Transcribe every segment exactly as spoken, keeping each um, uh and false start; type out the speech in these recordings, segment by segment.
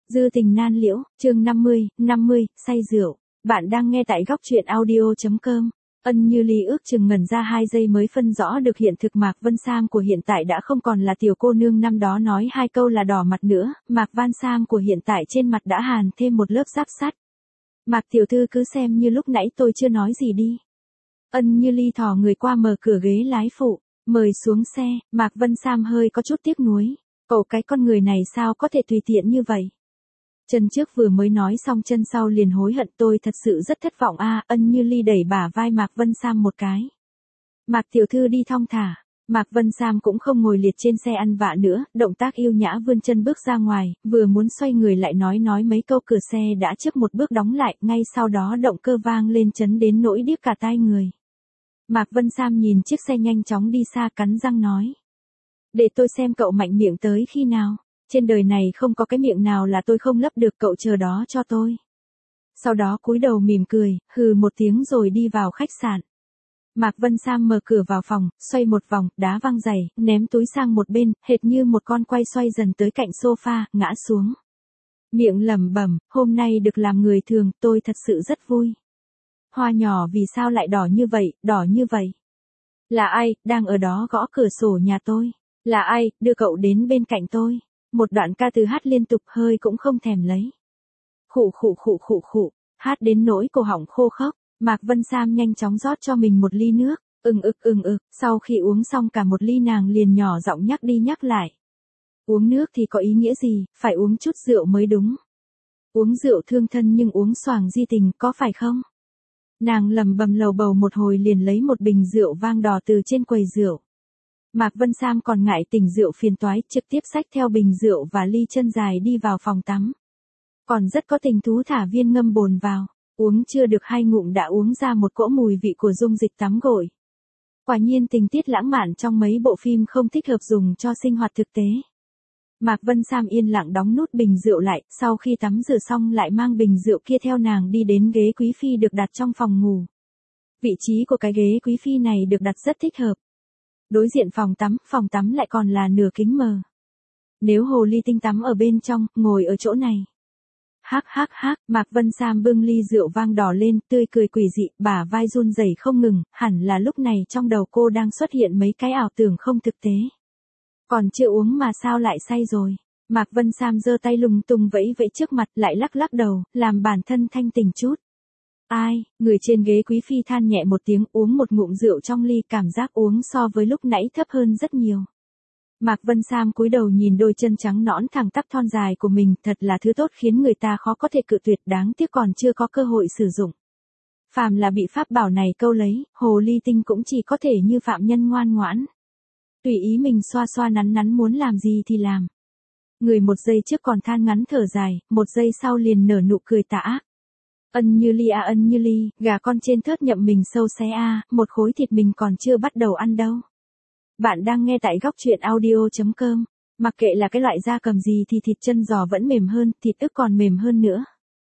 Dư tình nan liễu, chương năm mươi, năm mươi, say rượu. Bạn đang nghe tại góc truyện audio.com. Ân Như Ly ước chừng ngẩn ra hai giây mới phân rõ được hiện thực Mạc Vân Sam của hiện tại đã không còn là tiểu cô nương năm đó nói hai câu là đỏ mặt nữa, Mạc Văn Sam của hiện tại trên mặt đã hàn thêm một lớp giáp sắt. Mạc tiểu thư cứ xem như lúc nãy tôi chưa nói gì đi. Ân Như Ly thò người qua mở cửa ghế lái phụ, mời xuống xe. Mạc Vân Sam hơi có chút tiếc nuối. Cậu cái con người này sao có thể tùy tiện như vậy? Chân trước vừa mới nói xong chân sau liền hối hận, tôi thật sự rất thất vọng a. Ân Như Ly đẩy bả vai Mạc Vân Sam một cái. Mạc tiểu thư đi thong thả. Mạc Vân Sam cũng không ngồi liệt trên xe ăn vạ nữa, động tác yêu nhã vươn chân bước ra ngoài, vừa muốn xoay người lại nói nói mấy câu cửa xe đã trước một bước đóng lại, ngay sau đó động cơ vang lên chấn đến nỗi điếc cả tai người. Mạc Vân Sam nhìn chiếc xe nhanh chóng đi xa cắn răng nói. Để tôi xem cậu mạnh miệng tới khi nào. Trên đời này không có cái miệng nào là tôi không lấp được, cậu chờ đó cho tôi. Sau đó cúi đầu mỉm cười, hừ một tiếng rồi đi vào khách sạn. Mạc Vân Sam mở cửa vào phòng, xoay một vòng, đá văng giày, ném túi sang một bên, hệt như một con quay xoay dần tới cạnh sofa, ngã xuống. Miệng lẩm bẩm, hôm nay được làm người thường, tôi thật sự rất vui. Hoa nhỏ vì sao lại đỏ như vậy, đỏ như vậy? Là ai, đang ở đó gõ cửa sổ nhà tôi? Là ai, đưa cậu đến bên cạnh tôi? Một đoạn ca từ hát liên tục hơi cũng không thèm lấy. Khụ khụ khụ khụ khụ, hát đến nỗi cổ họng khô khốc, Mạc Vân Sam nhanh chóng rót cho mình một ly nước, ừng ực ừng ực, sau khi uống xong cả một ly nàng liền nhỏ giọng nhắc đi nhắc lại. Uống nước thì có ý nghĩa gì, phải uống chút rượu mới đúng. Uống rượu thương thân nhưng uống xoàng di tình, có phải không? Nàng lầm bầm lầu bầu một hồi liền lấy một bình rượu vang đỏ từ trên quầy rượu. Mạc Vân Sam còn ngại tỉnh rượu phiền toái, trực tiếp xách theo bình rượu và ly chân dài đi vào phòng tắm. Còn rất có tình thú thả viên ngâm bồn vào, uống chưa được hai ngụm đã uống ra một cỗ mùi vị của dung dịch tắm gội. Quả nhiên tình tiết lãng mạn trong mấy bộ phim không thích hợp dùng cho sinh hoạt thực tế. Mạc Vân Sam yên lặng đóng nút bình rượu lại, sau khi tắm rửa xong lại mang bình rượu kia theo nàng đi đến ghế quý phi được đặt trong phòng ngủ. Vị trí của cái ghế quý phi này được đặt rất thích hợp. Đối diện phòng tắm, phòng tắm lại còn là nửa kính mờ. Nếu hồ ly tinh tắm ở bên trong, ngồi ở chỗ này. Hắc hắc hắc, Mạc Vân Sam bưng ly rượu vang đỏ lên, tươi cười quỷ dị, bả vai run rẩy không ngừng, hẳn là lúc này trong đầu cô đang xuất hiện mấy cái ảo tưởng không thực tế. Còn chưa uống mà sao lại say rồi? Mạc Vân Sam giơ tay lung tung vẫy vẫy trước mặt, lại lắc lắc đầu, làm bản thân thanh tỉnh chút. Ai, người trên ghế quý phi than nhẹ một tiếng, uống một ngụm rượu trong ly, cảm giác uống so với lúc nãy thấp hơn rất nhiều. Mạc Vân Sam cúi đầu nhìn đôi chân trắng nõn thẳng tắp thon dài của mình, thật là thứ tốt khiến người ta khó có thể cự tuyệt, đáng tiếc còn chưa có cơ hội sử dụng. Phàm là bị pháp bảo này câu lấy, hồ ly tinh cũng chỉ có thể như phạm nhân ngoan ngoãn. Tùy ý mình xoa xoa nắn nắn, muốn làm gì thì làm. Người một giây trước còn than ngắn thở dài, một giây sau liền nở nụ cười tà ác. Ân Như Ly à Ân Như Ly, gà con trên thớt nhậm mình sâu xé a, một khối thịt mình còn chưa bắt đầu ăn đâu. Bạn đang nghe tại góc truyện audio.com. Mặc kệ là cái loại da cầm gì thì thịt chân giò vẫn mềm hơn, thịt ức còn mềm hơn nữa.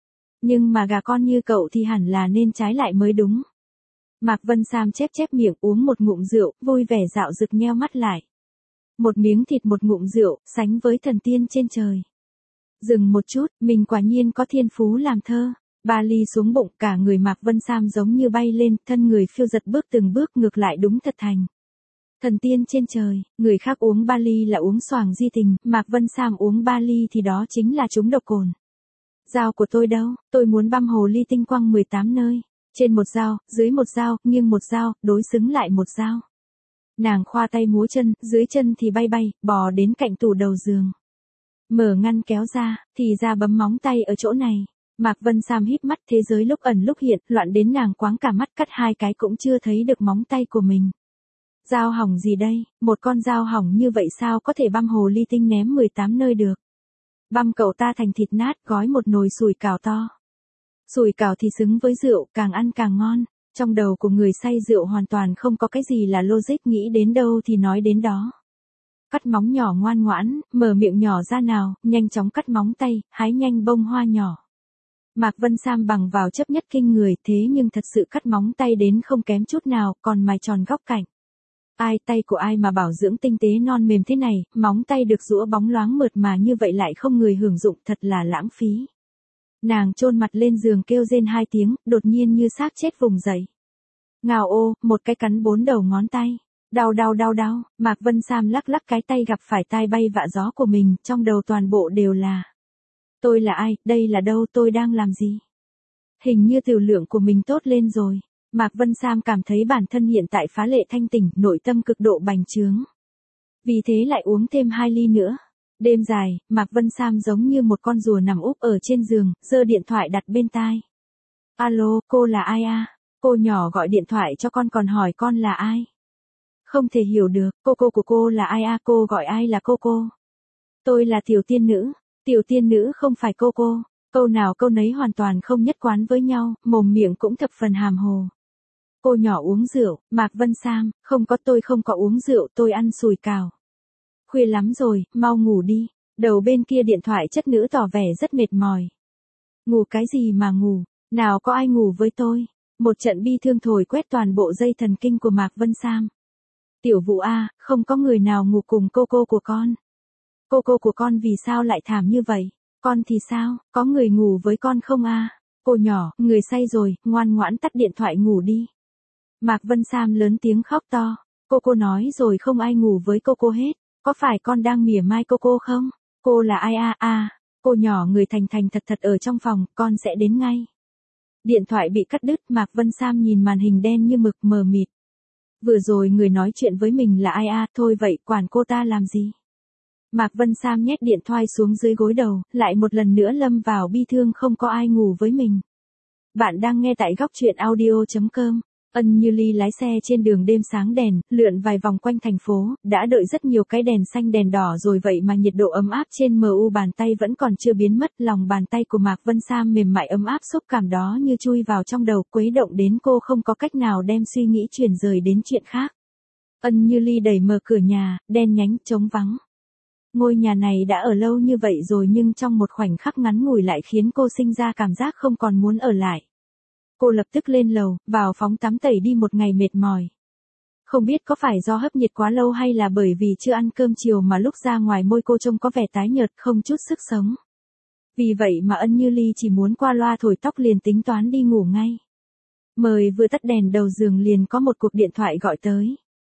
Nhưng mà gà con như cậu thì hẳn là nên trái lại mới đúng. Mạc Vân Sam chép chép miệng, uống một ngụm rượu, vui vẻ dạo rực nheo mắt lại. Một miếng thịt một ngụm rượu, sánh với thần tiên trên trời. Dừng một chút, mình quả nhiên có thiên phú làm thơ. Ba ly xuống bụng, cả người Mạc Vân Sam giống như bay lên, thân người phiêu giật bước từng bước ngược lại đúng thật thành. Thần tiên trên trời, người khác uống ba ly là uống xoàng di tình, Mạc Vân Sam uống ba ly thì đó chính là trúng độc cồn. Dao của tôi đâu, tôi muốn băm hồ ly tinh quăng mười tám nơi. Trên một dao, dưới một dao, nghiêng một dao, đối xứng lại một dao. Nàng khoa tay múa chân, dưới chân thì bay bay, bò đến cạnh tủ đầu giường. Mở ngăn kéo ra, thì ra bấm móng tay ở chỗ này. Mạc Vân Sam híp mắt, thế giới lúc ẩn lúc hiện, loạn đến nàng quáng cả mắt, cắt hai cái cũng chưa thấy được móng tay của mình. Dao hỏng gì đây, một con dao hỏng như vậy sao có thể băm hồ ly tinh ném mười tám nơi được. Băm cậu ta thành thịt nát, gói một nồi sủi cảo to. Sủi cảo thì xứng với rượu, càng ăn càng ngon. Trong đầu của người say rượu hoàn toàn không có cái gì là logic, nghĩ đến đâu thì nói đến đó. Cắt móng nhỏ ngoan ngoãn, mở miệng nhỏ ra nào, nhanh chóng cắt móng tay, hái nhanh bông hoa nhỏ. Mạc Vân Sam bằng vào chấp nhất kinh người, thế nhưng thật sự cắt móng tay đến không kém chút nào, còn mài tròn góc cạnh. Ai, tay của ai mà bảo dưỡng tinh tế non mềm thế này, móng tay được rũa bóng loáng mượt mà như vậy lại không người hưởng dụng, thật là lãng phí. Nàng chôn mặt lên giường kêu rên hai tiếng, đột nhiên như xác chết vùng dậy. Ngào ô, một cái cắn bốn đầu ngón tay. Đau đau đau đau, Mạc Vân Sam lắc lắc cái tay gặp phải tai bay vạ gió của mình, trong đầu toàn bộ đều là. Tôi là ai, đây là đâu, tôi đang làm gì? Hình như tiểu lượng của mình tốt lên rồi. Mạc Vân Sam cảm thấy bản thân hiện tại phá lệ thanh tỉnh, nội tâm cực độ bành trướng. Vì thế lại uống thêm hai ly nữa. Đêm dài, Mạc Vân Sam giống như một con rùa nằm úp ở trên giường, giơ điện thoại đặt bên tai. Alo, cô là ai à? Cô nhỏ gọi điện thoại cho con còn hỏi con là ai? Không thể hiểu được, cô cô của cô là ai à? Cô gọi ai là cô cô? Tôi là tiểu tiên nữ. Tiểu tiên nữ không phải cô cô. Câu nào câu nấy hoàn toàn không nhất quán với nhau, mồm miệng cũng thập phần hàm hồ. Cô nhỏ uống rượu, Mạc Vân Sam, không có, tôi không có uống rượu, tôi ăn sùi cào. Khuya lắm rồi, mau ngủ đi. Đầu bên kia điện thoại chất nữ tỏ vẻ rất mệt mỏi. Ngủ cái gì mà ngủ, nào có ai ngủ với tôi. Một trận bi thương thổi quét toàn bộ dây thần kinh của Mạc Vân Sam. Tiểu Vũ a, không có người nào ngủ cùng cô cô của con. Cô cô của con vì sao lại thảm như vậy? Con thì sao, có người ngủ với con không a? Cô nhỏ, người say rồi, ngoan ngoãn tắt điện thoại ngủ đi. Mạc Vân Sam lớn tiếng khóc to. Cô cô nói rồi không ai ngủ với cô cô hết. Có phải con đang mỉa mai cô cô không? Cô là ai a? À, cô nhỏ người thành thành thật thật ở trong phòng, con sẽ đến ngay. Điện thoại bị cắt đứt, Mạc Vân Sam nhìn màn hình đen như mực mờ mịt. Vừa rồi người nói chuyện với mình là ai a? À, thôi vậy, quản cô ta làm gì? Mạc Vân Sam nhét điện thoại xuống dưới gối đầu, lại một lần nữa lâm vào bi thương không có ai ngủ với mình. Bạn đang nghe tại góc truyện audio chấm com. Ân Như Ly lái xe trên đường đêm sáng đèn, lượn vài vòng quanh thành phố, đã đợi rất nhiều cái đèn xanh đèn đỏ rồi vậy mà nhiệt độ ấm áp trên mờ u bàn tay vẫn còn chưa biến mất, lòng bàn tay của Mạc Vân Sam mềm mại ấm áp xúc cảm đó như chui vào trong đầu, quấy động đến cô không có cách nào đem suy nghĩ chuyển rời đến chuyện khác. Ân Như Ly đẩy mở cửa nhà, đen nhánh, trống vắng. Ngôi nhà này đã ở lâu như vậy rồi nhưng trong một khoảnh khắc ngắn ngủi lại khiến cô sinh ra cảm giác không còn muốn ở lại. Cô lập tức lên lầu, vào phóng tắm tẩy đi một ngày mệt mỏi. Không biết có phải do hấp nhiệt quá lâu hay là bởi vì chưa ăn cơm chiều mà lúc ra ngoài môi cô trông có vẻ tái nhợt không chút sức sống. Vì vậy mà Ân Như Ly chỉ muốn qua loa thổi tóc liền tính toán đi ngủ ngay. Mời vừa tắt đèn đầu giường liền có một cuộc điện thoại gọi tới.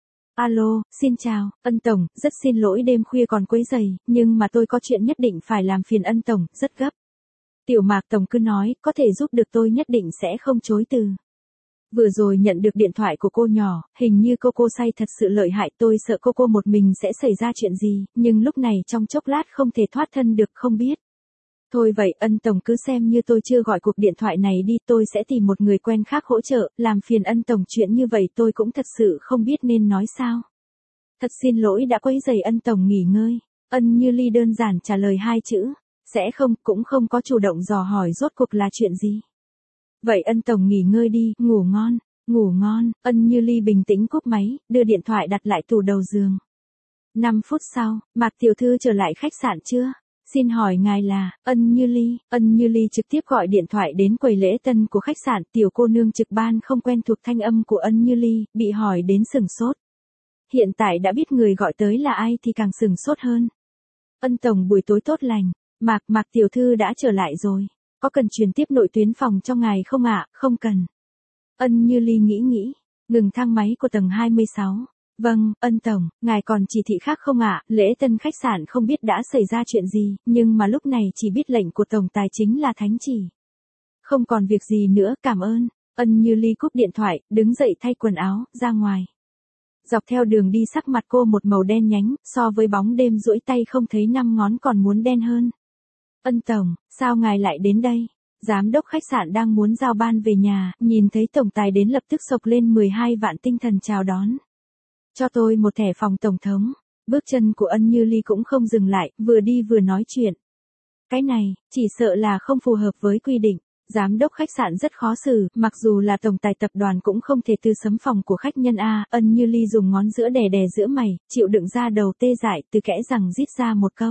Alo, xin chào, Ân Tổng, rất xin lỗi đêm khuya còn quấy rầy, nhưng mà tôi có chuyện nhất định phải làm phiền Ân Tổng, rất gấp. Tiểu Mạc Tổng cứ nói, có thể giúp được tôi nhất định sẽ không chối từ. Vừa rồi nhận được điện thoại của cô nhỏ, hình như cô cô say thật sự lợi hại, tôi sợ cô cô một mình sẽ xảy ra chuyện gì, nhưng lúc này trong chốc lát không thể thoát thân được không biết. Thôi vậy, Ân Tổng cứ xem như tôi chưa gọi cuộc điện thoại này đi, tôi sẽ tìm một người quen khác hỗ trợ, làm phiền Ân Tổng chuyện như vậy tôi cũng thật sự không biết nên nói sao. Thật xin lỗi đã quấy rầy Ân Tổng nghỉ ngơi. Ân Như Ly đơn giản trả lời hai chữ. Sẽ không, cũng không có chủ động dò hỏi rốt cuộc là chuyện gì. Vậy Ân Tổng nghỉ ngơi đi, ngủ ngon, ngủ ngon. Ân Như Ly bình tĩnh cúp máy, đưa điện thoại đặt lại tủ đầu giường. năm phút sau, Mạc Tiểu Thư trở lại khách sạn chưa? Xin hỏi ngài là, Ân Như Ly. Ân Như Ly trực tiếp gọi điện thoại đến quầy lễ tân của khách sạn, tiểu cô nương trực ban không quen thuộc thanh âm của Ân Như Ly, bị hỏi đến sửng sốt. Hiện tại đã biết người gọi tới là ai thì càng sửng sốt hơn. Ân Tổng buổi tối tốt lành. Mạc, Mạc Tiểu Thư đã trở lại rồi. Có cần truyền tiếp nội tuyến phòng cho ngài không ạ? Không cần. Ân Như Ly nghĩ nghĩ, ngừng thang máy của tầng hai mươi sáu. Vâng, Ân Tổng, ngài còn chỉ thị khác không ạ? Lễ tân khách sạn không biết đã xảy ra chuyện gì, nhưng mà lúc này chỉ biết lệnh của Tổng Tài chính là thánh chỉ. Không còn việc gì nữa, cảm ơn. Ân Như Ly cúp điện thoại, đứng dậy thay quần áo, ra ngoài. Dọc theo đường đi sắc mặt cô một màu đen nhánh, so với bóng đêm duỗi tay không thấy năm ngón còn muốn đen hơn. Ân Tổng, sao ngài lại đến đây? Giám đốc khách sạn đang muốn giao ban về nhà, nhìn thấy tổng tài đến lập tức sộc lên mười hai vạn tinh thần chào đón. Cho tôi một thẻ phòng tổng thống. Bước chân của Ân Như Ly cũng không dừng lại, vừa đi vừa nói chuyện. Cái này, chỉ sợ là không phù hợp với quy định. Giám đốc khách sạn rất khó xử, mặc dù là tổng tài tập đoàn cũng không thể tư sấm phòng của khách nhân A. Ân Như Ly dùng ngón giữa đè đè giữa mày, chịu đựng ra đầu tê dại, từ kẽ răng rít ra một câu.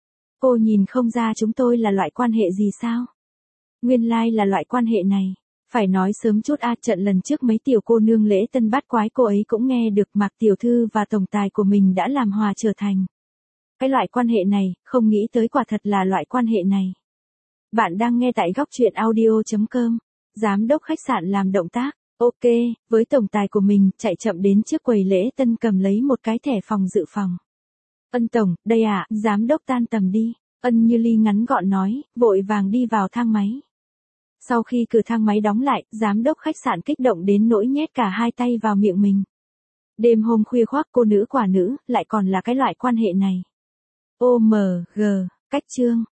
Cô nhìn không ra chúng tôi là loại quan hệ gì sao? Nguyên lai like là loại quan hệ này. Phải nói sớm chút a, trận lần trước mấy tiểu cô nương lễ tân bát quái cô ấy cũng nghe được Mạc tiểu thư và tổng tài của mình đã làm hòa trở thành. Cái loại quan hệ này, không nghĩ tới quả thật là loại quan hệ này. Bạn đang nghe tại góc truyện audio.com. Giám đốc khách sạn làm động tác, ok, với tổng tài của mình, chạy chậm đến trước quầy lễ tân cầm lấy một cái thẻ phòng dự phòng. Ân tổng, đây ạ, à, giám đốc tan tầm đi. Ân Như Ly ngắn gọn nói, vội vàng đi vào thang máy. Sau khi cửa thang máy đóng lại, giám đốc khách sạn kích động đến nỗi nhét cả hai tay vào miệng mình. Đêm hôm khuya khoác cô nữ quả nữ, lại còn là cái loại quan hệ này. ô em giê, cách chương.